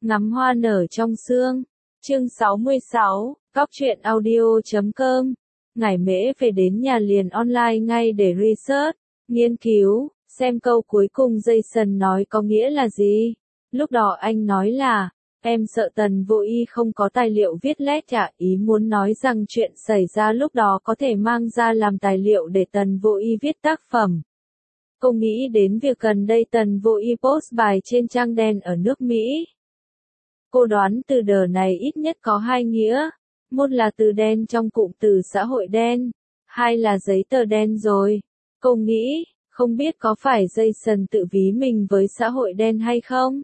Ngắm hoa nở trong sương. Chương 66, Góc truyện audio.com. Ngải Mễ về đến nhà liền online ngay để research, nghiên cứu, xem câu cuối cùng Jason nói có nghĩa là gì. Lúc đó anh nói là, em sợ Tần Vô Y không có tài liệu viết letter, ý muốn nói rằng chuyện xảy ra lúc đó có thể mang ra làm tài liệu để Tần Vô Y viết tác phẩm. Cô nghĩ đến việc gần đây Tần Vô Y post bài trên trang đen ở nước Mỹ. Cô đoán từ đờ này ít nhất có hai nghĩa, một là từ đen trong cụm từ xã hội đen, hai là giấy tờ đen rồi. Cô nghĩ, không biết có phải Jason tự ví mình với xã hội đen hay không?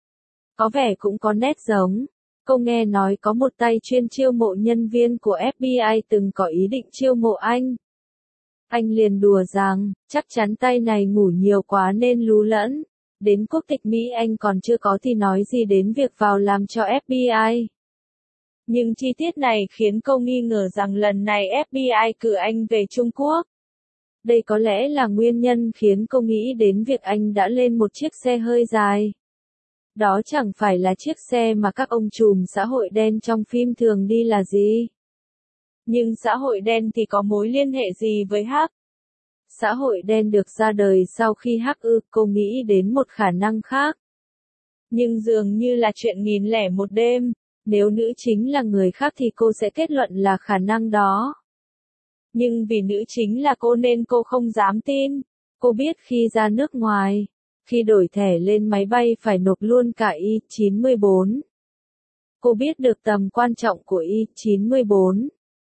Có vẻ cũng có nét giống. Cô nghe nói có một tay chuyên chiêu mộ nhân viên của FBI từng có ý định chiêu mộ anh. Anh liền đùa rằng, chắc chắn tay này ngủ nhiều quá nên lú lẫn. Đến quốc tịch Mỹ anh còn chưa có thì nói gì đến việc vào làm cho FBI. Nhưng chi tiết này khiến cô nghi ngờ rằng lần này FBI cử anh về Trung Quốc. Đây có lẽ là nguyên nhân khiến cô nghĩ đến việc anh đã lên một chiếc xe hơi dài. Đó chẳng phải là chiếc xe mà các ông trùm xã hội đen trong phim thường đi là gì. Nhưng xã hội đen thì có mối liên hệ gì với Hắc? Xã hội đen được ra đời sau khi Hắc cô nghĩ đến một khả năng khác. Nhưng dường như là chuyện 1001 đêm, nếu nữ chính là người khác thì cô sẽ kết luận là khả năng đó. Nhưng vì nữ chính là cô nên cô không dám tin. Cô biết khi ra nước ngoài, khi đổi thẻ lên máy bay phải nộp luôn cả I-94. Cô biết được tầm quan trọng của I-94.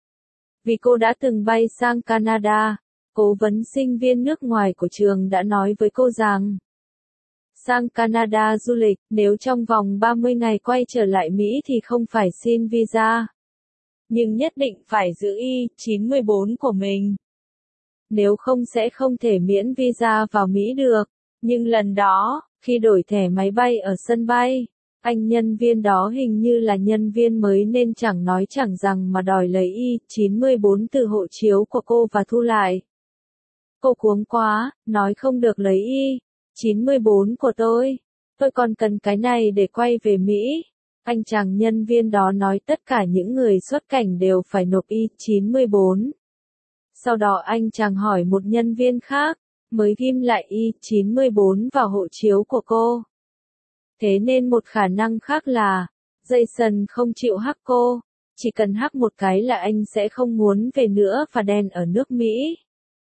Vì cô đã từng bay sang Canada, cố vấn sinh viên nước ngoài của trường đã nói với cô rằng, sang Canada du lịch, nếu trong vòng 30 ngày quay trở lại Mỹ thì không phải xin visa. Nhưng nhất định phải giữ I-94 của mình. Nếu không sẽ không thể miễn visa vào Mỹ được. Nhưng lần đó, khi đổi thẻ máy bay ở sân bay, anh nhân viên đó hình như là nhân viên mới nên chẳng nói chẳng rằng mà đòi lấy I-94 từ hộ chiếu của cô và thu lại. Cô cuống quá, nói không được lấy I-94 của tôi còn cần cái này để quay về Mỹ. Anh chàng nhân viên đó nói tất cả những người xuất cảnh đều phải nộp I-94. Sau đó anh chàng hỏi một nhân viên khác, mới ghim lại I-94 vào hộ chiếu của cô. Thế nên một khả năng khác là, Jason không chịu hack cô, chỉ cần hack một cái là anh sẽ không muốn về nữa và đen ở nước Mỹ.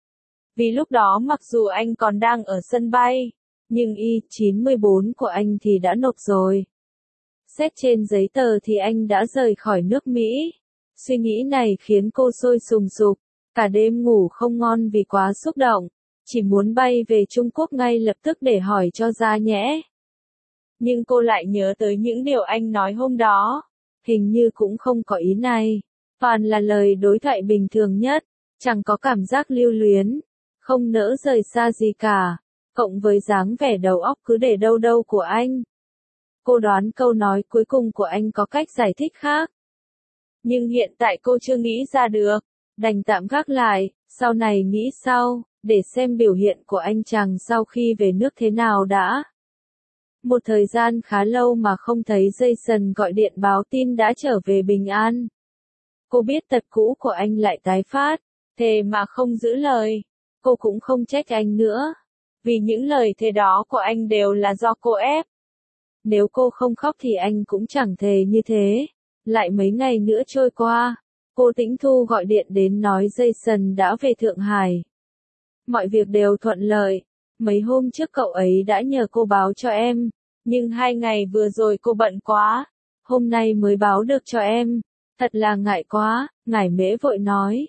Vì lúc đó mặc dù anh còn đang ở sân bay, nhưng I-94 của anh thì đã nộp rồi. Xét trên giấy tờ thì anh đã rời khỏi nước Mỹ. Suy nghĩ này khiến cô sôi sùng sục, cả đêm ngủ không ngon vì quá xúc động, chỉ muốn bay về Trung Quốc ngay lập tức để hỏi cho ra nhẽ. Nhưng cô lại nhớ tới những điều anh nói hôm đó, hình như cũng không có ý này, toàn là lời đối thoại bình thường nhất, chẳng có cảm giác lưu luyến, không nỡ rời xa gì cả, cộng với dáng vẻ đầu óc cứ để đâu đâu của anh. Cô đoán câu nói cuối cùng của anh có cách giải thích khác. Nhưng hiện tại cô chưa nghĩ ra được, đành tạm gác lại, sau này nghĩ sau, để xem biểu hiện của anh chàng sau khi về nước thế nào đã. Một thời gian khá lâu mà không thấy Jason gọi điện báo tin đã trở về bình an. Cô biết tật cũ của anh lại tái phát, thề mà không giữ lời. Cô cũng không trách anh nữa, vì những lời thề đó của anh đều là do cô ép. Nếu cô không khóc thì anh cũng chẳng thề như thế. Lại mấy ngày nữa trôi qua, cô Tĩnh Thu gọi điện đến nói Jason đã về Thượng Hải. Mọi việc đều thuận lợi. Mấy hôm trước cậu ấy đã nhờ cô báo cho em, nhưng 2 ngày vừa rồi cô bận quá. Hôm nay mới báo được cho em. Thật là ngại quá, Ngải Mễ vội nói,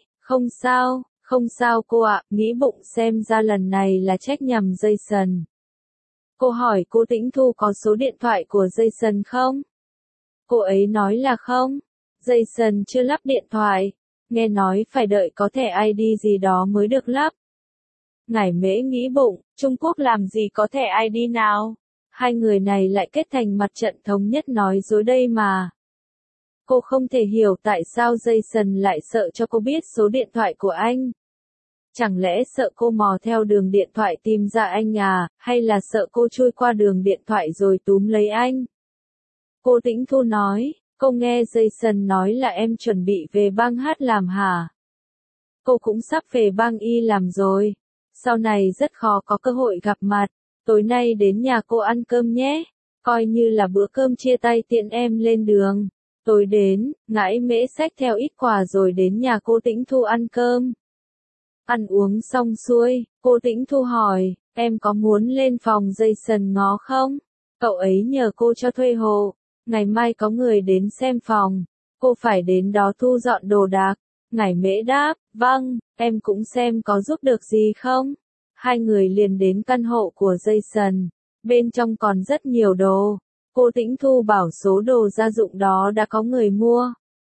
không sao cô ạ, nghĩ bụng xem ra lần này là trách nhầm Jason. Cô hỏi cô Tĩnh Thu có số điện thoại của Jason không? Cô ấy nói là không. Jason chưa lắp điện thoại. Nghe nói phải đợi có thẻ ID gì đó mới được lắp. Ngải Mễ nghĩ bụng, Trung Quốc làm gì có thẻ ID nào? Hai người này lại kết thành mặt trận thống nhất nói dối đây mà. Cô không thể hiểu tại sao Jason lại sợ cho cô biết số điện thoại của anh. Chẳng lẽ sợ cô mò theo đường điện thoại tìm ra anh à, hay là sợ cô chui qua đường điện thoại rồi túm lấy anh? Cô Tĩnh Thu nói, cô nghe Jason nói là em chuẩn bị về bang hát làm hả? Cô cũng sắp về bang Y làm rồi. Sau này rất khó có cơ hội gặp mặt. Tối nay đến nhà cô ăn cơm nhé. Coi như là bữa cơm chia tay tiện em lên đường. Tối đến, Ngãi Mễ xách theo ít quà rồi đến nhà cô Tĩnh Thu ăn cơm. Ăn uống xong xuôi, cô Tĩnh Thu hỏi, em có muốn lên phòng Jason ngó không? Cậu ấy nhờ cô cho thuê hộ. Ngày mai có người đến xem phòng. Cô phải đến đó thu dọn đồ đạc. Ngải Mễ đáp, vâng, em cũng xem có giúp được gì không. Hai người liền đến căn hộ của Jason. Bên trong còn rất nhiều đồ. Cô Tĩnh Thu bảo số đồ gia dụng đó đã có người mua.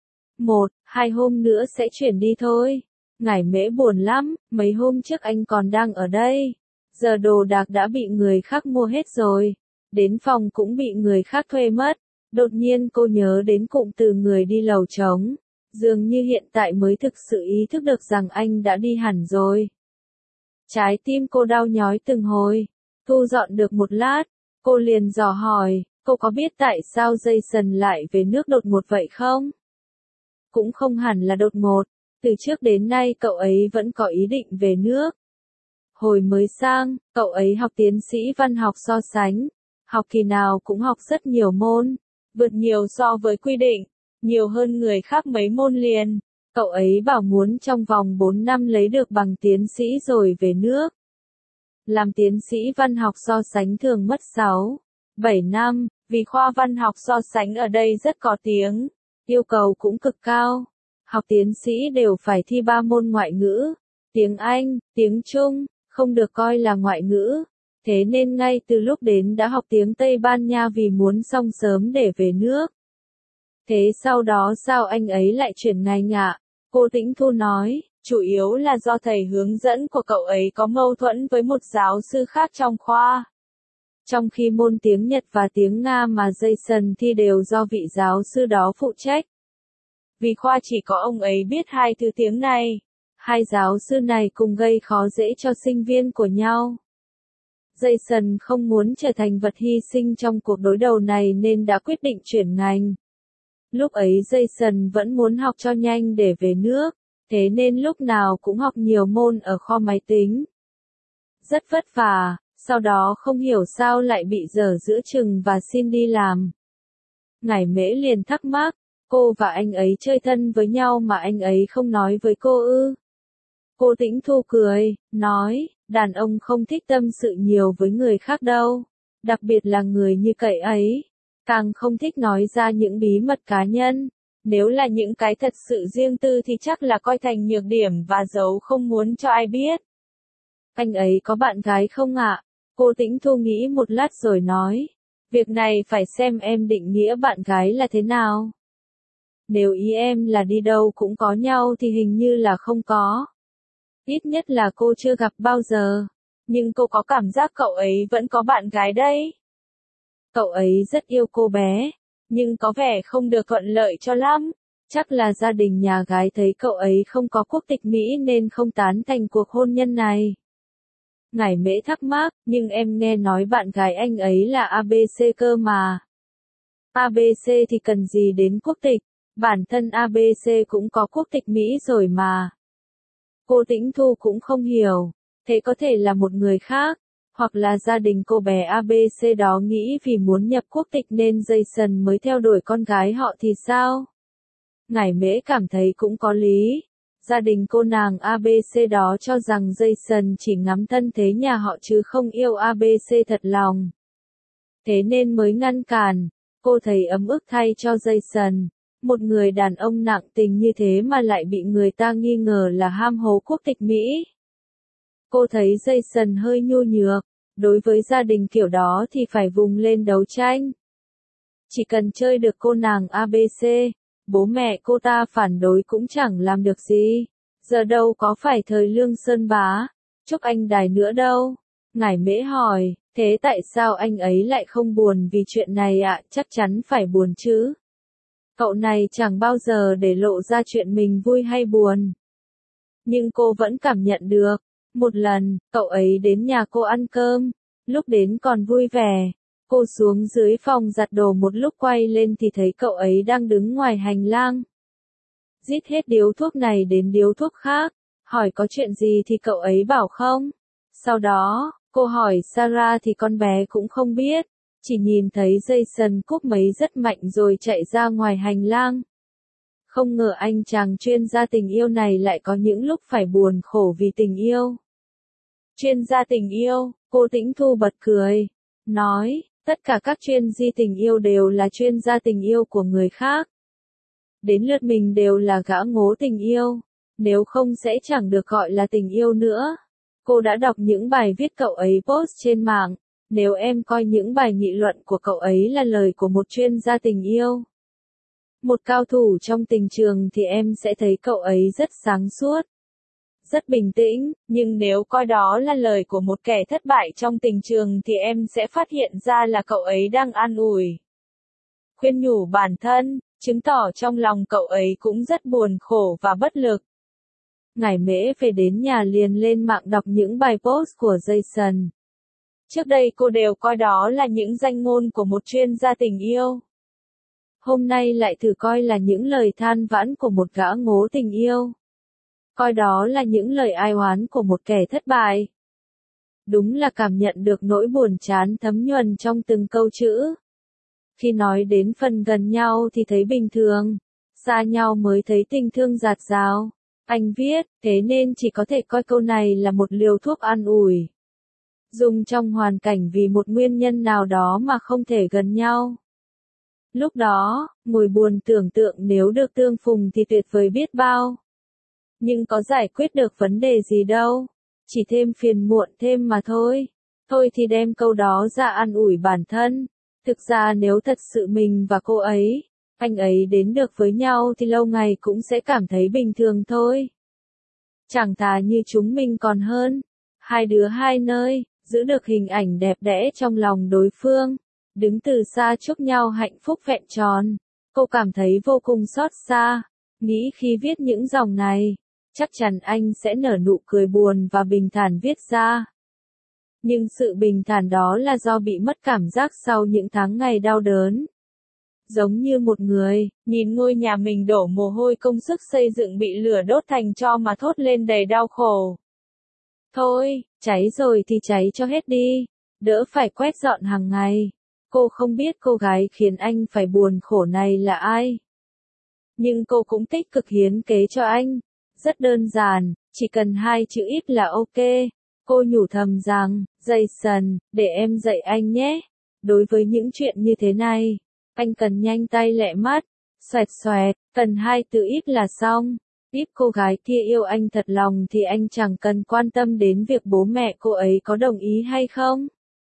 1-2 hôm nữa sẽ chuyển đi thôi. Ngải Mễ buồn lắm, mấy hôm trước anh còn đang ở đây. Giờ đồ đạc đã bị người khác mua hết rồi. Đến phòng cũng bị người khác thuê mất. Đột nhiên cô nhớ đến cụm từ người đi lầu trống. Dường như hiện tại mới thực sự ý thức được rằng anh đã đi hẳn rồi. Trái tim cô đau nhói từng hồi. Thu dọn được một lát, cô liền dò hỏi, cô có biết tại sao Jason lại về nước đột ngột vậy không? Cũng không hẳn là đột ngột, từ trước đến nay cậu ấy vẫn có ý định về nước. Hồi mới sang, cậu ấy học tiến sĩ văn học so sánh, học kỳ nào cũng học rất nhiều môn, vượt nhiều so với quy định, nhiều hơn người khác mấy môn liền. Cậu ấy bảo muốn trong vòng 4 năm lấy được bằng tiến sĩ rồi về nước. Làm tiến sĩ văn học so sánh thường mất 6-7 năm, vì khoa văn học so sánh ở đây rất có tiếng, yêu cầu cũng cực cao. Học tiến sĩ đều phải thi 3 môn ngoại ngữ, tiếng Anh, tiếng Trung, không được coi là ngoại ngữ. Thế nên ngay từ lúc đến đã học tiếng Tây Ban Nha vì muốn xong sớm để về nước. Thế sau đó sao anh ấy lại chuyển ngành ạ? Cô Tĩnh Thu nói, chủ yếu là do thầy hướng dẫn của cậu ấy có mâu thuẫn với một giáo sư khác trong khoa. Trong khi môn tiếng Nhật và tiếng Nga mà Jason thi đều do vị giáo sư đó phụ trách. Vì khoa chỉ có ông ấy biết hai thứ tiếng này. Hai giáo sư này cùng gây khó dễ cho sinh viên của nhau. Jason không muốn trở thành vật hy sinh trong cuộc đối đầu này nên đã quyết định chuyển ngành. Lúc ấy Jason vẫn muốn học cho nhanh để về nước, thế nên lúc nào cũng học nhiều môn ở kho máy tính. Rất vất vả, sau đó không hiểu sao lại bị dở giữa chừng và xin đi làm. Ngải Mễ liền thắc mắc, cô và anh ấy chơi thân với nhau mà anh ấy không nói với cô ư? Cô Tĩnh Thu cười, nói, đàn ông không thích tâm sự nhiều với người khác đâu, đặc biệt là người như cậu ấy. Càng không thích nói ra những bí mật cá nhân. Nếu là những cái thật sự riêng tư thì chắc là coi thành nhược điểm và giấu không muốn cho ai biết. Anh ấy có bạn gái không ạ? Cô Tĩnh Thu nghĩ một lát rồi nói. Việc này phải xem em định nghĩa bạn gái là thế nào. Nếu ý em là đi đâu cũng có nhau thì hình như là không có. Ít nhất là cô chưa gặp bao giờ. Nhưng cô có cảm giác cậu ấy vẫn có bạn gái đấy. Cậu ấy rất yêu cô bé, nhưng có vẻ không được thuận lợi cho lắm. Chắc là gia đình nhà gái thấy cậu ấy không có quốc tịch Mỹ nên không tán thành cuộc hôn nhân này. Ngải Mễ thắc mắc, nhưng em nghe nói bạn gái anh ấy là ABC cơ mà. ABC thì cần gì đến quốc tịch, bản thân ABC cũng có quốc tịch Mỹ rồi mà. Cô Tĩnh Thu cũng không hiểu, thế có thể là một người khác. Hoặc là gia đình cô bé ABC đó nghĩ vì muốn nhập quốc tịch nên Jason mới theo đuổi con gái họ thì sao? Ngải Mễ cảm thấy cũng có lý. Gia đình cô nàng ABC đó cho rằng Jason chỉ ngắm thân thế nhà họ chứ không yêu ABC thật lòng. Thế nên mới ngăn cản. Cô thấy ấm ức thay cho Jason. Một người đàn ông nặng tình như thế mà lại bị người ta nghi ngờ là ham hố quốc tịch Mỹ. Cô thấy Jason hơi nhu nhược, đối với gia đình kiểu đó thì phải vùng lên đấu tranh. Chỉ cần chơi được cô nàng ABC, bố mẹ cô ta phản đối cũng chẳng làm được gì. Giờ đâu có phải thời Lương Sơn Bá, Trúc Anh Đài nữa đâu. Ngải Mễ hỏi, thế tại sao anh ấy lại không buồn vì chuyện này ạ? Chắc chắn phải buồn chứ. Cậu này chẳng bao giờ để lộ ra chuyện mình vui hay buồn. Nhưng cô vẫn cảm nhận được. Một lần, cậu ấy đến nhà cô ăn cơm, lúc đến còn vui vẻ, Cô xuống dưới phòng giặt đồ một lúc quay lên thì thấy cậu ấy đang đứng ngoài hành lang. Rít hết điếu thuốc này đến điếu thuốc khác, hỏi có chuyện gì thì cậu ấy bảo không. Sau đó, cô hỏi Sarah thì con bé cũng không biết, chỉ nhìn thấy Jason cúp máy rất mạnh rồi chạy ra ngoài hành lang. Không ngờ anh chàng chuyên gia tình yêu này lại có những lúc phải buồn khổ vì tình yêu. Chuyên gia tình yêu, cô Tĩnh Thu bật cười, nói, tất cả các chuyên gia tình yêu đều là chuyên gia tình yêu của người khác. Đến lượt mình đều là gã ngố tình yêu, nếu không sẽ chẳng được gọi là tình yêu nữa. Cô đã đọc những bài viết cậu ấy post trên mạng, nếu em coi những bài nghị luận của cậu ấy là lời của một chuyên gia tình yêu, một cao thủ trong tình trường thì em sẽ thấy cậu ấy rất sáng suốt, rất bình tĩnh, nhưng nếu coi đó là lời của một kẻ thất bại trong tình trường thì em sẽ phát hiện ra là cậu ấy đang an ủi, khuyên nhủ bản thân, chứng tỏ trong lòng cậu ấy cũng rất buồn khổ và bất lực. Ngải Mễ về đến nhà liền lên mạng đọc những bài post của Jason. Trước đây cô đều coi đó là những danh ngôn của một chuyên gia tình yêu. Hôm nay lại thử coi là những lời than vãn của một gã ngố tình yêu. Coi đó là những lời ai oán của một kẻ thất bại. Đúng là cảm nhận được nỗi buồn chán thấm nhuần trong từng câu chữ. Khi nói đến phần gần nhau thì thấy bình thường, xa nhau mới thấy tình thương dạt dào. Anh viết, thế nên chỉ có thể coi câu này là một liều thuốc an ủi. Dùng trong hoàn cảnh vì một nguyên nhân nào đó mà không thể gần nhau. Lúc đó, ngồi buồn tưởng tượng nếu được tương phùng thì tuyệt vời biết bao. Nhưng có giải quyết được vấn đề gì đâu, chỉ thêm phiền muộn thêm mà thôi. Thôi thì đem câu đó ra an ủi bản thân. Thực ra nếu thật sự mình và cô ấy, anh ấy đến được với nhau thì lâu ngày cũng sẽ cảm thấy bình thường thôi. Chẳng thà như chúng mình còn hơn. Hai đứa hai nơi, giữ được hình ảnh đẹp đẽ trong lòng đối phương. Đứng từ xa chúc nhau hạnh phúc vẹn tròn. Cô cảm thấy vô cùng xót xa. Nghĩ khi viết những dòng này, chắc chắn anh sẽ nở nụ cười buồn và bình thản viết ra. Nhưng sự bình thản đó là do bị mất cảm giác sau những tháng ngày đau đớn. Giống như một người, nhìn ngôi nhà mình đổ mồ hôi công sức xây dựng bị lửa đốt thành tro mà thốt lên đầy đau khổ. Thôi, cháy rồi thì cháy cho hết đi, đỡ phải quét dọn hàng ngày. Cô không biết cô gái khiến anh phải buồn khổ này là ai. Nhưng cô cũng tích cực hiến kế cho anh. Rất đơn giản, chỉ cần 2 chữ ít là ok. Cô nhủ thầm rằng, Jason, để em dạy anh nhé. Đối với những chuyện như thế này, anh cần nhanh tay lẹ mắt, xoẹt xoẹt, cần 2 từ ít là xong. Tiếp cô gái kia yêu anh thật lòng thì anh chẳng cần quan tâm đến việc bố mẹ cô ấy có đồng ý hay không.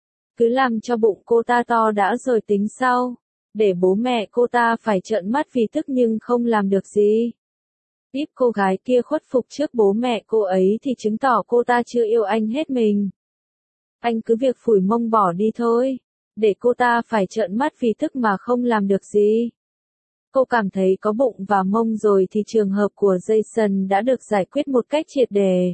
Cứ làm cho bụng cô ta to đã rồi tính sau. Để bố mẹ cô ta phải trợn mắt vì tức nhưng không làm được gì. Tiếp cô gái kia khuất phục trước bố mẹ cô ấy thì chứng tỏ cô ta chưa yêu anh hết mình. Anh cứ việc phủi mông bỏ đi thôi. Để cô ta phải trợn mắt vì tức mà không làm được gì. Cô cảm thấy có bụng và mông rồi thì trường hợp của Jason đã được giải quyết một cách triệt để.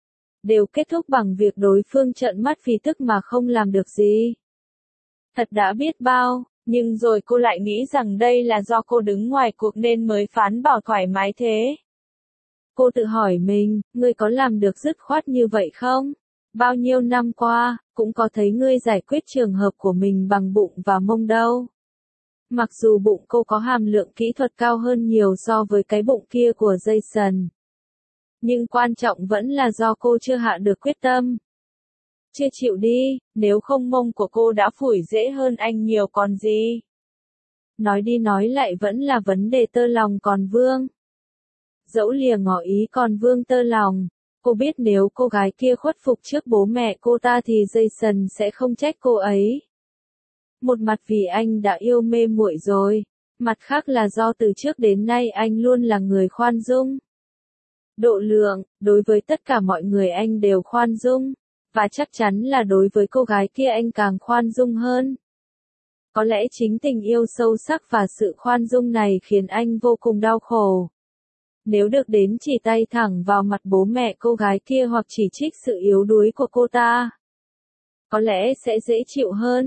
Đều kết thúc bằng việc đối phương trợn mắt vì tức mà không làm được gì. Thật đã biết bao, nhưng rồi cô lại nghĩ rằng đây là do cô đứng ngoài cuộc nên mới phán bảo thoải mái thế. Cô tự hỏi mình, ngươi có làm được dứt khoát như vậy không? Bao nhiêu năm qua, cũng có thấy ngươi giải quyết trường hợp của mình bằng bụng và mông đâu. Mặc dù bụng cô có hàm lượng kỹ thuật cao hơn nhiều so với cái bụng kia của Jason. Nhưng quan trọng vẫn là do cô chưa hạ được quyết tâm. Chưa chịu đi, nếu không mông của cô đã phủi dễ hơn anh nhiều còn gì. Nói đi nói lại vẫn là vấn đề tơ lòng còn vương. Dẫu lìa ngỏ ý còn vương tơ lòng, cô biết nếu cô gái kia khuất phục trước bố mẹ cô ta thì Jason sẽ không trách cô ấy. Một mặt vì anh đã yêu mê muội rồi, mặt khác là do từ trước đến nay anh luôn là người khoan dung. Độ lượng, đối với tất cả mọi người anh đều khoan dung, và chắc chắn là đối với cô gái kia anh càng khoan dung hơn. Có lẽ chính tình yêu sâu sắc và sự khoan dung này khiến anh vô cùng đau khổ. Nếu được đến chỉ tay thẳng vào mặt bố mẹ cô gái kia hoặc chỉ trích sự yếu đuối của cô ta, có lẽ sẽ dễ chịu hơn.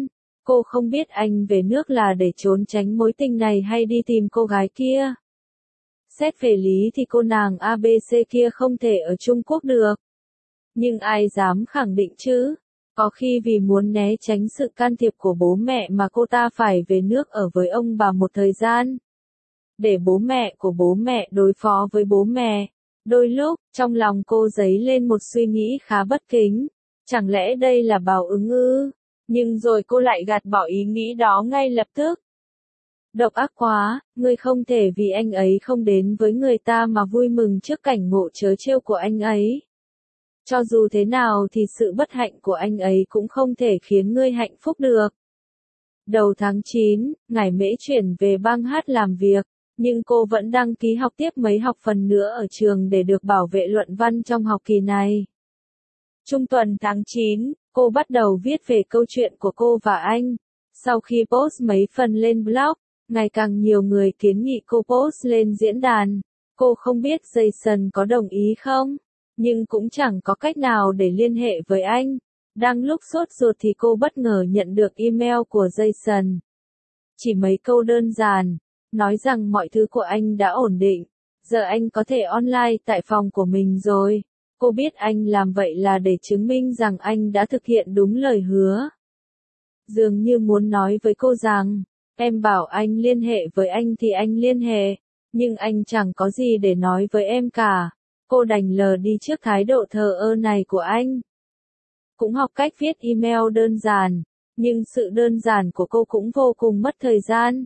Cô không biết anh về nước là để trốn tránh mối tình này hay đi tìm cô gái kia. Xét về lý thì cô nàng ABC kia không thể ở Trung Quốc được. Nhưng ai dám khẳng định chứ? Có khi vì muốn né tránh sự can thiệp của bố mẹ mà cô ta phải về nước ở với ông bà một thời gian. Để bố mẹ của bố mẹ đối phó với bố mẹ. Đôi lúc, trong lòng cô dấy lên một suy nghĩ khá bất kính. Chẳng lẽ đây là báo ứng ư? Nhưng rồi cô lại gạt bỏ ý nghĩ đó ngay lập tức. Độc ác quá, ngươi không thể vì anh ấy không đến với người ta mà vui mừng trước cảnh ngộ trớ trêu của anh ấy. Cho dù thế nào thì sự bất hạnh của anh ấy cũng không thể khiến ngươi hạnh phúc được. Đầu tháng 9, Ngải Mễ chuyển về bang hát làm việc, nhưng cô vẫn đăng ký học tiếp mấy học phần nữa ở trường để được bảo vệ luận văn trong học kỳ này. Trung tuần tháng 9, cô bắt đầu viết về câu chuyện của cô và anh. Sau khi post mấy phần lên blog, ngày càng nhiều người kiến nghị cô post lên diễn đàn. Cô không biết Jason có đồng ý không, nhưng cũng chẳng có cách nào để liên hệ với anh. Đang lúc sốt ruột thì cô bất ngờ nhận được email của Jason. Chỉ mấy câu đơn giản, nói rằng mọi thứ của anh đã ổn định. Giờ anh có thể online tại phòng của mình rồi. Cô biết anh làm vậy là để chứng minh rằng anh đã thực hiện đúng lời hứa. Dường như muốn nói với cô rằng, em bảo anh liên hệ với anh thì anh liên hệ, nhưng anh chẳng có gì để nói với em cả. Cô đành lờ đi trước thái độ thờ ơ này của anh. Cũng học cách viết email đơn giản, nhưng sự đơn giản của cô cũng vô cùng mất thời gian.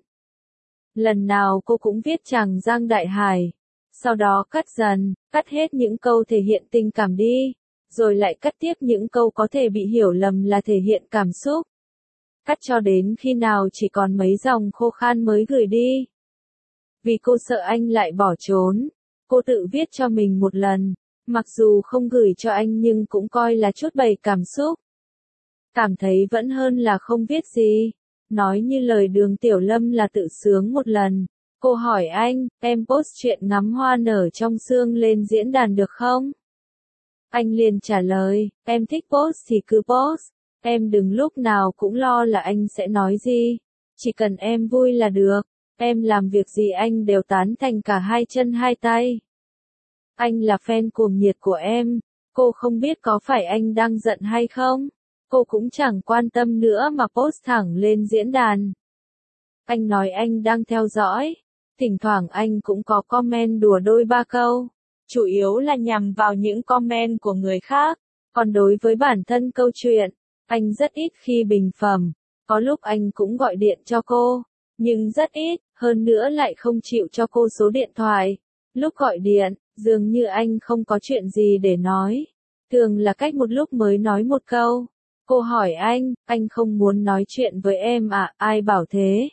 Lần nào cô cũng viết chàng Giang Đại Hải. Sau đó cắt dần, cắt hết những câu thể hiện tình cảm đi, rồi lại cắt tiếp những câu có thể bị hiểu lầm là thể hiện cảm xúc. Cắt cho đến khi nào chỉ còn mấy dòng khô khan mới gửi đi. Vì cô sợ anh lại bỏ trốn, cô tự viết cho mình một lần, mặc dù không gửi cho anh nhưng cũng coi là chút bày cảm xúc. Cảm thấy vẫn hơn là không viết gì. Nói như lời Đường Tiểu Lâm là tự sướng một lần. Cô hỏi anh, em post chuyện ngắm hoa nở trong sương lên diễn đàn được không? Anh liền trả lời, em thích post thì cứ post. Em đừng lúc nào cũng lo là anh sẽ nói gì. Chỉ cần em vui là được. Em làm việc gì anh đều tán thành cả hai chân hai tay. Anh là fan cuồng nhiệt của em. Cô không biết có phải anh đang giận hay không? Cô cũng chẳng quan tâm nữa mà post thẳng lên diễn đàn. Anh nói anh đang theo dõi. Thỉnh thoảng anh cũng có comment đùa đôi ba câu. Chủ yếu là nhằm vào những comment của người khác. Còn đối với bản thân câu chuyện, anh rất ít khi bình phẩm. Có lúc anh cũng gọi điện cho cô, nhưng rất ít, hơn nữa lại không chịu cho cô số điện thoại. Lúc gọi điện, dường như anh không có chuyện gì để nói. Thường là cách một lúc mới nói một câu. Cô hỏi anh không muốn nói chuyện với em à, ai bảo thế?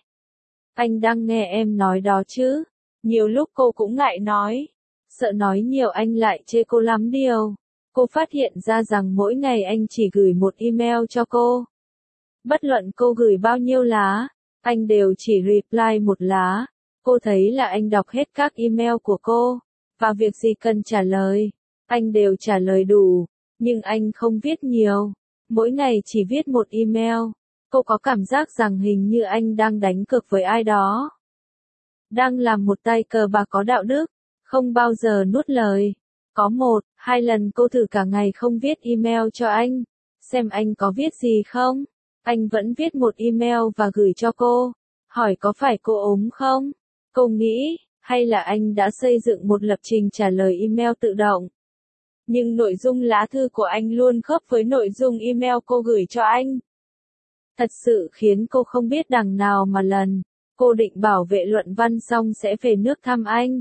Anh đang nghe em nói đó chứ. Nhiều lúc cô cũng ngại nói. Sợ nói nhiều anh lại chê cô lắm điều. Cô phát hiện ra rằng mỗi ngày anh chỉ gửi một email cho cô. Bất luận cô gửi bao nhiêu lá, anh đều chỉ reply một lá. Cô thấy là anh đọc hết các email của cô, và việc gì cần trả lời, anh đều trả lời đủ, nhưng anh không viết nhiều. Mỗi ngày chỉ viết một email. Cô có cảm giác rằng hình như anh đang đánh cược với ai đó. Đang làm một tay cờ bạc có đạo đức, không bao giờ nuốt lời. Có một, hai lần cô thử cả ngày không viết email cho anh, xem anh có viết gì không. Anh vẫn viết một email và gửi cho cô, hỏi có phải cô ốm không? Cô nghĩ, hay là anh đã xây dựng một lập trình trả lời email tự động. Nhưng nội dung lá thư của anh luôn khớp với nội dung email cô gửi cho anh. Thật sự khiến cô không biết đằng nào mà lần. Cô định bảo vệ luận văn xong sẽ về nước thăm anh.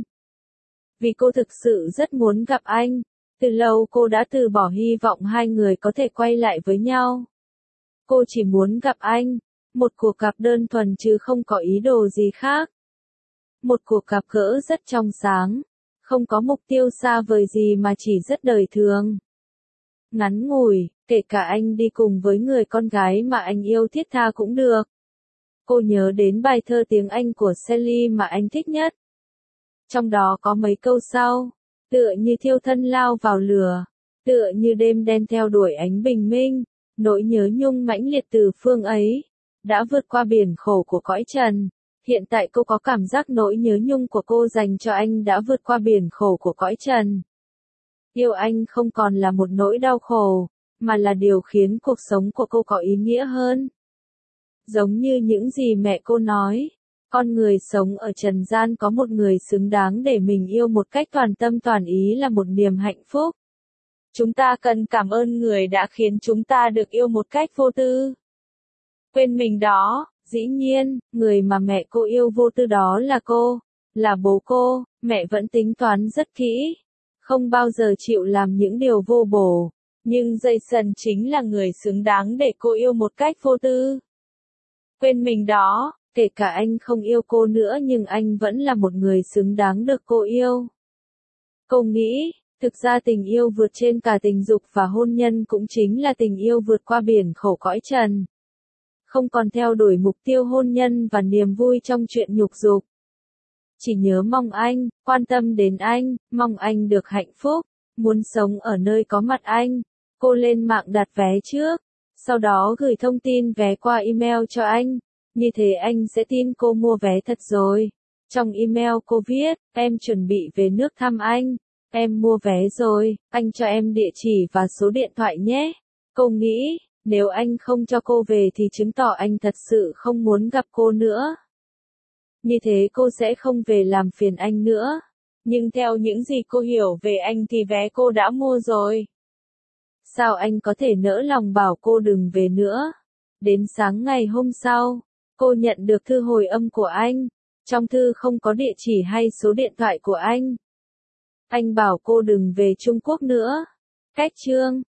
Vì cô thực sự rất muốn gặp anh. Từ lâu cô đã từ bỏ hy vọng hai người có thể quay lại với nhau. Cô chỉ muốn gặp anh. Một cuộc gặp đơn thuần chứ không có ý đồ gì khác. Một cuộc gặp gỡ rất trong sáng. Không có mục tiêu xa vời gì mà chỉ rất đời thường. Ngắn ngủi, kể cả anh đi cùng với người con gái mà anh yêu thiết tha cũng được. Cô nhớ đến bài thơ tiếng Anh của Shelley mà anh thích nhất. Trong đó có mấy câu sau, tựa như thiêu thân lao vào lửa, tựa như đêm đen theo đuổi ánh bình minh, nỗi nhớ nhung mãnh liệt từ phương ấy, đã vượt qua biển khổ của cõi trần. Hiện tại cô có cảm giác nỗi nhớ nhung của cô dành cho anh đã vượt qua biển khổ của cõi trần. Yêu anh không còn là một nỗi đau khổ, mà là điều khiến cuộc sống của cô có ý nghĩa hơn. Giống như những gì mẹ cô nói, con người sống ở trần gian có một người xứng đáng để mình yêu một cách toàn tâm toàn ý là một niềm hạnh phúc. Chúng ta cần cảm ơn người đã khiến chúng ta được yêu một cách vô tư. Quên mình đó, dĩ nhiên, người mà mẹ cô yêu vô tư đó là cô, là bố cô, mẹ vẫn tính toán rất kỹ, không bao giờ chịu làm những điều vô bổ, nhưng Jason chính là người xứng đáng để cô yêu một cách vô tư. Quên mình đó, kể cả anh không yêu cô nữa nhưng anh vẫn là một người xứng đáng được cô yêu. Cô nghĩ, thực ra tình yêu vượt trên cả tình dục và hôn nhân cũng chính là tình yêu vượt qua biển khổ cõi trần. Không còn theo đuổi mục tiêu hôn nhân và niềm vui trong chuyện nhục dục. Chỉ nhớ mong anh, quan tâm đến anh, mong anh được hạnh phúc, muốn sống ở nơi có mặt anh. Cô lên mạng đặt vé trước, sau đó gửi thông tin vé qua email cho anh. Như thế anh sẽ tin cô mua vé thật rồi. Trong email cô viết, em chuẩn bị về nước thăm anh. Em mua vé rồi, anh cho em địa chỉ và số điện thoại nhé. Cô nghĩ, nếu anh không cho cô về thì chứng tỏ anh thật sự không muốn gặp cô nữa. Như thế cô sẽ không về làm phiền anh nữa. Nhưng theo những gì cô hiểu về anh thì vé cô đã mua rồi. Sao anh có thể nỡ lòng bảo cô đừng về nữa? Đến sáng ngày hôm sau, cô nhận được thư hồi âm của anh. Trong thư không có địa chỉ hay số điện thoại của anh. Anh bảo cô đừng về Trung Quốc nữa. Cách chương